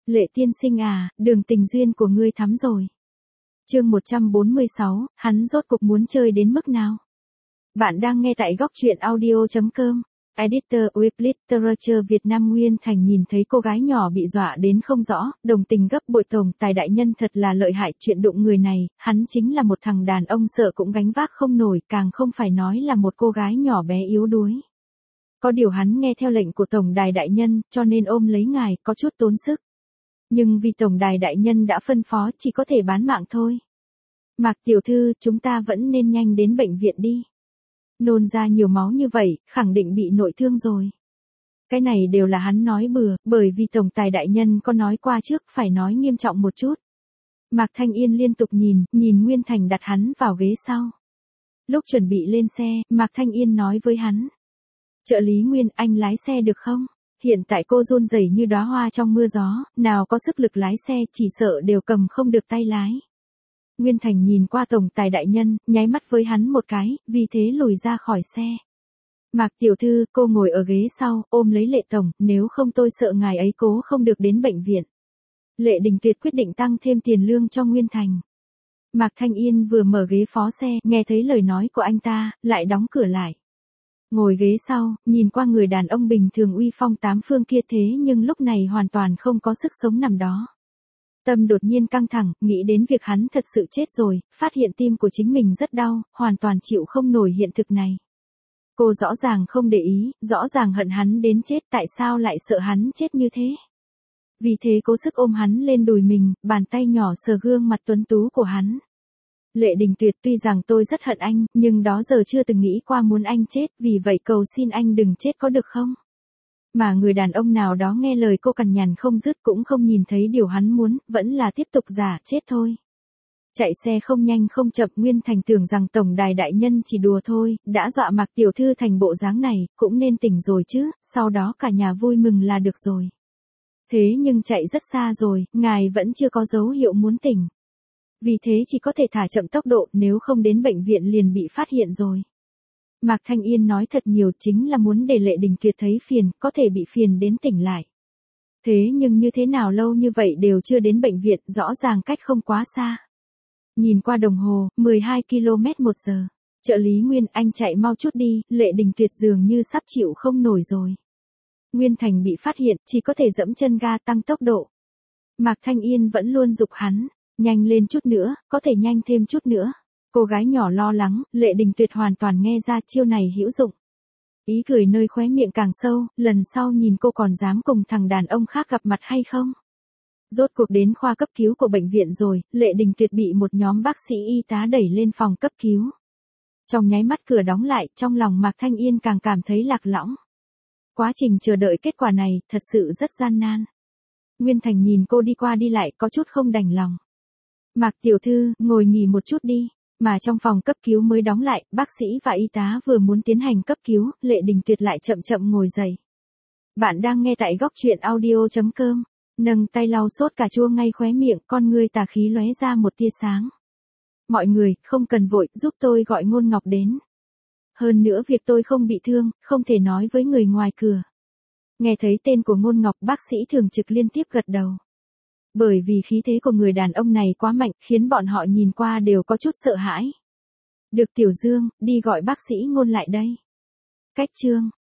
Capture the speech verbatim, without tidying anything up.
Lệ tiên sinh à, đường tình duyên của ngươi thắm rồi. Chương một trăm bốn mươi sáu, hắn rốt cục muốn chơi đến mức nào? Bạn đang nghe tại góc truyện audio chấm com. Editor with Literature Việt Nam. Nguyên Thành nhìn thấy cô gái nhỏ bị dọa đến không rõ, đồng tình gấp bội. Tổng tài đại nhân thật là lợi hại, chuyện đụng người này, hắn chính là một thằng đàn ông sợ cũng gánh vác không nổi, càng không phải nói là một cô gái nhỏ bé yếu đuối. Có điều hắn nghe theo lệnh của tổng đài đại nhân, cho nên ôm lấy ngài, có chút tốn sức. Nhưng vì tổng đài đại nhân đã phân phó, chỉ có thể bán mạng thôi. Mạc tiểu thư, chúng ta vẫn nên nhanh đến bệnh viện đi. Nôn ra nhiều máu như vậy, khẳng định bị nội thương rồi. Cái này đều là hắn nói bừa, bởi vì tổng tài đại nhân có nói qua trước, phải nói nghiêm trọng một chút. Mạc Thanh Yên liên tục nhìn, nhìn Nguyên Thành đặt hắn vào ghế sau. Lúc chuẩn bị lên xe, Mạc Thanh Yên nói với hắn. Trợ lý Nguyên, anh lái xe được không? Hiện tại cô run rẩy như đóa hoa trong mưa gió, nào có sức lực lái xe, chỉ sợ đều cầm không được tay lái. Nguyên Thành nhìn qua tổng tài đại nhân, nháy mắt với hắn một cái, vì thế lùi ra khỏi xe. Mạc tiểu thư, cô ngồi ở ghế sau, ôm lấy Lệ tổng, nếu không tôi sợ ngài ấy cố không được đến bệnh viện. Lệ Đình Tuyệt quyết định tăng thêm tiền lương cho Nguyên Thành. Mạc Thanh Yên vừa mở ghế phó xe, nghe thấy lời nói của anh ta, lại đóng cửa lại. Ngồi ghế sau, nhìn qua người đàn ông bình thường uy phong tám phương kia thế nhưng lúc này hoàn toàn không có sức sống nằm đó. Tâm đột nhiên căng thẳng, nghĩ đến việc hắn thật sự chết rồi, phát hiện tim của chính mình rất đau, hoàn toàn chịu không nổi hiện thực này. Cô rõ ràng không để ý, rõ ràng hận hắn đến chết, tại sao lại sợ hắn chết như thế? Vì thế cố sức ôm hắn lên đùi mình, bàn tay nhỏ sờ gương mặt tuấn tú của hắn. Lệ Đình Tuyệt, tuy rằng tôi rất hận anh, nhưng đó giờ chưa từng nghĩ qua muốn anh chết, vì vậy cầu xin anh đừng chết có được không? Mà người đàn ông nào đó nghe lời cô cằn nhằn không dứt, cũng không nhìn thấy điều hắn muốn, vẫn là tiếp tục giả chết thôi. Chạy xe không nhanh không chậm, Nguyên Thành tưởng rằng tổng đài đại nhân chỉ đùa thôi, đã dọa Mạc tiểu thư thành bộ dáng này, cũng nên tỉnh rồi chứ, sau đó cả nhà vui mừng là được rồi. Thế nhưng chạy rất xa rồi, ngài vẫn chưa có dấu hiệu muốn tỉnh. Vì thế chỉ có thể thả chậm tốc độ, nếu không đến bệnh viện liền bị phát hiện rồi. Mạc Thanh Yên nói thật nhiều, chính là muốn để Lệ Đình Tuyệt thấy phiền, có thể bị phiền đến tỉnh lại. Thế nhưng như thế nào lâu như vậy đều chưa đến bệnh viện, rõ ràng cách không quá xa. Nhìn qua đồng hồ, mười hai ki lô mét một giờ. Trợ lý Nguyên, anh chạy mau chút đi, Lệ Đình Tuyệt dường như sắp chịu không nổi rồi. Nguyên Thành bị phát hiện, chỉ có thể giẫm chân ga tăng tốc độ. Mạc Thanh Yên vẫn luôn giục hắn, nhanh lên chút nữa, có thể nhanh thêm chút nữa. Cô gái nhỏ lo lắng, Lệ Đình Tuyệt hoàn toàn nghe ra chiêu này hữu dụng. Ý cười nơi khóe miệng càng sâu, lần sau nhìn cô còn dám cùng thằng đàn ông khác gặp mặt hay không? Rốt cuộc đến khoa cấp cứu của bệnh viện rồi, Lệ Đình Tuyệt bị một nhóm bác sĩ y tá đẩy lên phòng cấp cứu. Trong nháy mắt cửa đóng lại, trong lòng Mạc Thanh Yên càng cảm thấy lạc lõng. Quá trình chờ đợi kết quả này, thật sự rất gian nan. Nguyên Thành nhìn cô đi qua đi lại, có chút không đành lòng. Mạc tiểu thư, ngồi nghỉ một chút đi. Mà trong phòng cấp cứu mới đóng lại, bác sĩ và y tá vừa muốn tiến hành cấp cứu, Lệ Đình Tuyệt lại chậm chậm ngồi dậy. Bạn đang nghe tại góc truyện audio chấm com. Nâng tay lau sốt cà chua ngay khóe miệng, con ngươi tà khí lóe ra một tia sáng. Mọi người, không cần vội, giúp tôi gọi Ngôn Ngọc đến. Hơn nữa việc tôi không bị thương, không thể nói với người ngoài cửa. Nghe thấy tên của Ngôn Ngọc, bác sĩ thường trực liên tiếp gật đầu. Bởi vì khí thế của người đàn ông này quá mạnh, khiến bọn họ nhìn qua đều có chút sợ hãi. Được Tiểu Dương, đi gọi bác sĩ Ngôn lại đây. Cách chương